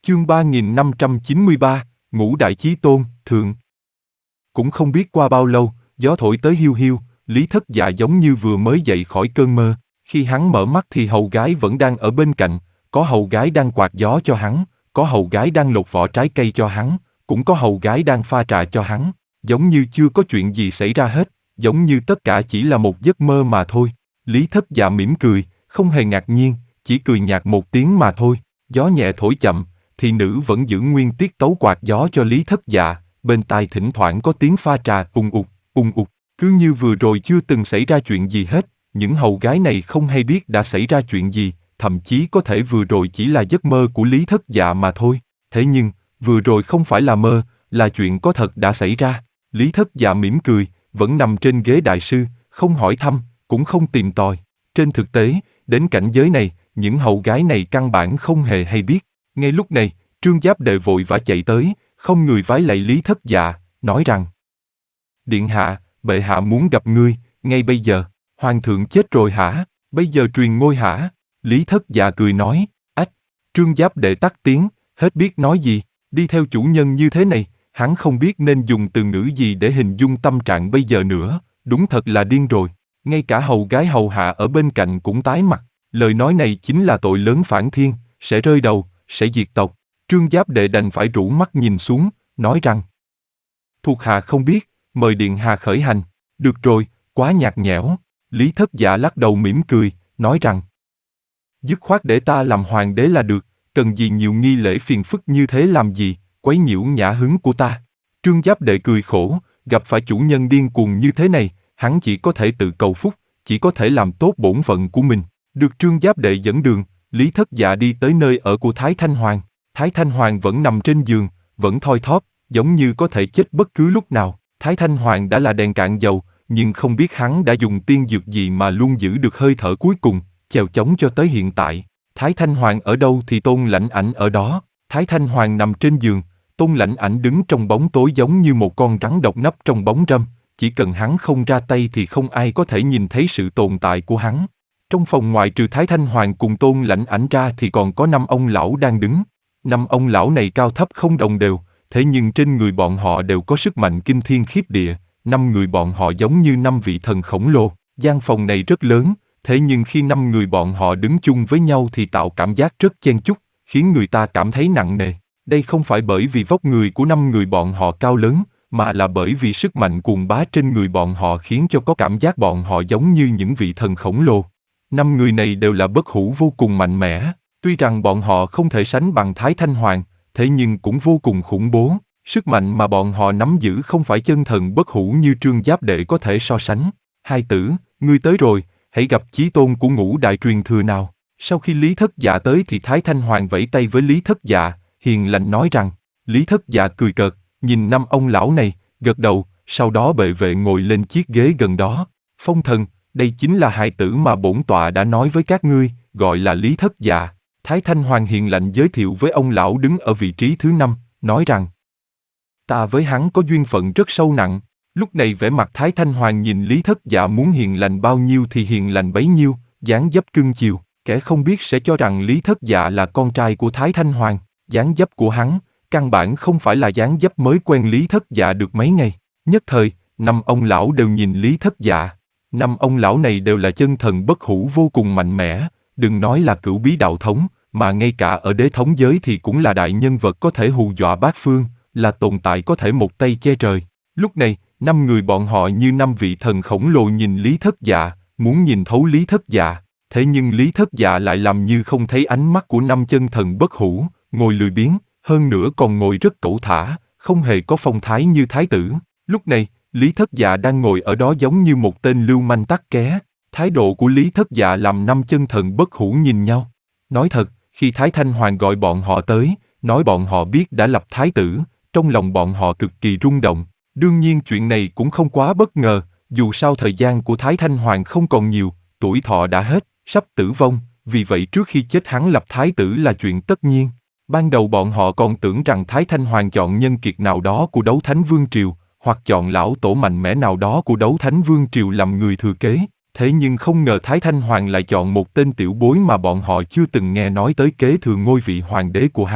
Chương 3593, Ngũ Đại Chí Tôn, Thượng. Cũng không biết qua bao lâu, gió thổi tới hiu hiu, Lý Thất Dạ giống như vừa mới dậy khỏi cơn mơ. Khi hắn mở mắt thì hầu gái vẫn đang ở bên cạnh, có hầu gái đang quạt gió cho hắn, có hầu gái đang lột vỏ trái cây cho hắn, cũng có hầu gái đang pha trà cho hắn, giống như chưa có chuyện gì xảy ra hết, giống như tất cả chỉ là một giấc mơ mà thôi. Lý Thất Dạ mỉm cười, không hề ngạc nhiên, chỉ cười nhạt một tiếng mà thôi. Gió nhẹ thổi chậm, thị nữ vẫn giữ nguyên tiết tấu quạt gió cho Lý Thất Dạ, bên tai thỉnh thoảng có tiếng pha trà ùng ục, cứ như vừa rồi chưa từng xảy ra chuyện gì hết. Những hầu gái này không hay biết đã xảy ra chuyện gì, thậm chí có thể vừa rồi chỉ là giấc mơ của Lý Thất Dạ mà thôi. Thế nhưng, vừa rồi không phải là mơ, là chuyện có thật đã xảy ra. Lý Thất Dạ mỉm cười, vẫn nằm trên ghế đại sư, không hỏi thăm, cũng không tìm tòi. Trên thực tế, đến cảnh giới này, những hầu gái này căn bản không hề hay biết. Ngay lúc này, Trương Giáp Đệ vội vã chạy tới, không người vái lạy Lý Thất Dạ, nói rằng: Điện hạ, bệ hạ muốn gặp ngươi, ngay bây giờ. Hoàng thượng chết rồi hả? Bây giờ truyền ngôi hả? Lý Thất Dạ cười nói: Ách! Trương Giáp Đệ tắt tiếng, hết biết nói gì. Đi theo chủ nhân như thế này, hắn không biết nên dùng từ ngữ gì để hình dung tâm trạng bây giờ nữa, đúng thật là điên rồi. Ngay cả hầu gái hầu hạ ở bên cạnh cũng tái mặt. Lời nói này chính là tội lớn phản thiên, sẽ rơi đầu, sẽ diệt tộc. Trương Giáp Đệ đành phải rũ mắt nhìn xuống, nói rằng: Thuộc hạ không biết, mời điện hạ khởi hành. Được rồi, quá nhạt nhẽo. Lý Thất Dạ lắc đầu mỉm cười, nói rằng: Dứt khoát để ta làm hoàng đế là được, cần gì nhiều nghi lễ phiền phức như thế làm gì, quấy nhiễu nhã hứng của ta. Trương Giáp Đệ cười khổ, gặp phải chủ nhân điên cuồng như thế này, hắn chỉ có thể tự cầu phúc, chỉ có thể làm tốt bổn phận của mình. Được Trương Giáp Đệ dẫn đường, Lý Thất Dạ đi tới nơi ở của Thái Thanh Hoàng. Thái Thanh Hoàng vẫn nằm trên giường, vẫn thoi thóp, giống như có thể chết bất cứ lúc nào. Thái Thanh Hoàng đã là đèn cạn dầu, nhưng không biết hắn đã dùng tiên dược gì mà luôn giữ được hơi thở cuối cùng, chèo chống cho tới hiện tại. Thái Thanh Hoàng ở đâu thì Tôn Lãnh Ảnh ở đó. Thái Thanh Hoàng nằm trên giường, Tôn Lãnh Ảnh đứng trong bóng tối giống như một con rắn độc nấp trong bóng râm. Chỉ cần hắn không ra tay thì không ai có thể nhìn thấy sự tồn tại của hắn. Trong phòng ngoại trừ Thái Thanh Hoàng cùng Tôn Lãnh Ảnh ra thì còn có 5 ông lão đang đứng. 5 ông lão này cao thấp không đồng đều, thế nhưng trên người bọn họ đều có sức mạnh kinh thiên khiếp địa. 5 người bọn họ giống như 5 vị thần khổng lồ. Gian phòng này rất lớn, thế nhưng khi 5 người bọn họ đứng chung với nhau thì tạo cảm giác rất chen chúc, khiến người ta cảm thấy nặng nề. Đây không phải bởi vì vóc người của 5 người bọn họ cao lớn, mà là bởi vì sức mạnh cuồng bá trên người bọn họ khiến cho có cảm giác bọn họ giống như những vị thần khổng lồ. 5 người này đều là bất hủ vô cùng mạnh mẽ, tuy rằng bọn họ không thể sánh bằng Thái Thanh Hoàng, thế nhưng cũng vô cùng khủng bố. Sức mạnh mà bọn họ nắm giữ không phải chân thần bất hủ như Trương Giáp Đệ có thể so sánh. Hai tử, ngươi tới rồi, hãy gặp chí tôn của Ngũ Đại truyền thừa nào. Sau khi Lý Thất Dạ tới thì Thái Thanh Hoàng vẫy tay với Lý Thất Dạ, hiền lành nói rằng. Lý Thất Dạ cười cợt, nhìn 5 ông lão này, gật đầu, sau đó bệ vệ ngồi lên chiếc ghế gần đó. Phong thần, đây chính là hài tử mà bổn tọa đã nói với các ngươi, gọi là Lý Thất Dạ. Thái Thanh Hoàng hiền lành giới thiệu với ông lão đứng ở vị trí thứ 5, nói rằng: Ta với hắn có duyên phận rất sâu nặng. Lúc này vẻ mặt Thái Thanh Hoàng nhìn Lý Thất Dạ muốn hiền lành bao nhiêu thì hiền lành bấy nhiêu, dáng dấp cưng chiều. Kẻ không biết sẽ cho rằng Lý Thất Dạ là con trai của Thái Thanh Hoàng. Dáng dấp của hắn, căn bản không phải là dáng dấp mới quen Lý Thất Dạ được mấy ngày. Nhất thời, 5 ông lão đều nhìn Lý Thất Dạ. 5 ông lão này đều là chân thần bất hủ vô cùng mạnh mẽ, đừng nói là cửu bí đạo thống, mà ngay cả ở đế thống giới thì cũng là đại nhân vật có thể hù dọa bát phương, là tồn tại có thể một tay che trời. Lúc này, 5 người bọn họ như 5 vị thần khổng lồ nhìn Lý Thất Dạ, muốn nhìn thấu Lý Thất Dạ. Thế nhưng Lý Thất Dạ lại làm như không thấy ánh mắt của 5 chân thần bất hủ, ngồi lười biếng, hơn nữa còn ngồi rất cẩu thả, không hề có phong thái như thái tử. Lúc này, Lý Thất Dạ đang ngồi ở đó giống như một tên lưu manh tắc ké. Thái độ của Lý Thất Dạ làm 5 chân thần bất hủ nhìn nhau. Nói thật, khi Thái Thanh Hoàng gọi bọn họ tới, nói bọn họ biết đã lập thái tử, trong lòng bọn họ cực kỳ rung động. Đương nhiên chuyện này cũng không quá bất ngờ, dù sao thời gian của Thái Thanh Hoàng không còn nhiều, tuổi thọ đã hết, sắp tử vong, vì vậy trước khi chết hắn lập thái tử là chuyện tất nhiên. Ban đầu bọn họ còn tưởng rằng Thái Thanh Hoàng chọn nhân kiệt nào đó của Đấu Thánh Vương Triều, hoặc chọn lão tổ mạnh mẽ nào đó của Đấu Thánh Vương Triều làm người thừa kế. Thế nhưng không ngờ Thái Thanh Hoàng lại chọn một tên tiểu bối mà bọn họ chưa từng nghe nói tới kế thừa ngôi vị hoàng đế của hắn.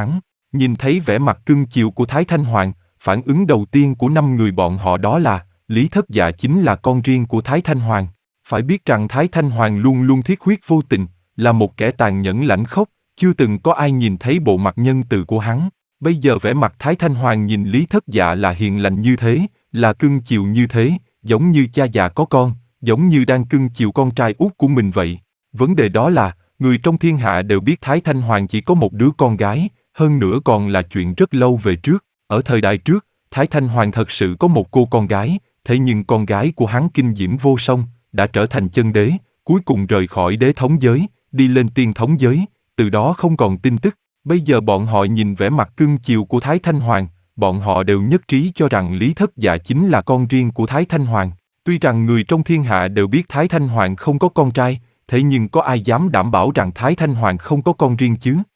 Nhìn thấy vẻ mặt cưng chiều của Thái Thanh Hoàng, phản ứng đầu tiên của 5 người bọn họ đó là, Lý Thất Dạ chính là con riêng của Thái Thanh Hoàng. Phải biết rằng Thái Thanh Hoàng luôn luôn thiết huyết vô tình, là một kẻ tàn nhẫn lãnh khốc, chưa từng có ai nhìn thấy bộ mặt nhân từ của hắn. Bây giờ vẻ mặt Thái Thanh Hoàng nhìn Lý Thất Dạ là hiền lành như thế, là cưng chiều như thế, giống như cha già có con, giống như đang cưng chiều con trai út của mình vậy. Vấn đề đó là, người trong thiên hạ đều biết Thái Thanh Hoàng chỉ có một đứa con gái, hơn nữa còn là chuyện rất lâu về trước. Ở thời đại trước, Thái Thanh Hoàng thật sự có một cô con gái, thế nhưng con gái của hắn kinh diễm vô song, đã trở thành chân đế, cuối cùng rời khỏi đế thống giới, đi lên tiên thống giới, từ đó không còn tin tức. Bây giờ bọn họ nhìn vẻ mặt cưng chiều của Thái Thanh Hoàng, bọn họ đều nhất trí cho rằng Lý Thất Dạ chính là con riêng của Thái Thanh Hoàng. Tuy rằng người trong thiên hạ đều biết Thái Thanh Hoàng không có con trai, thế nhưng có ai dám đảm bảo rằng Thái Thanh Hoàng không có con riêng chứ?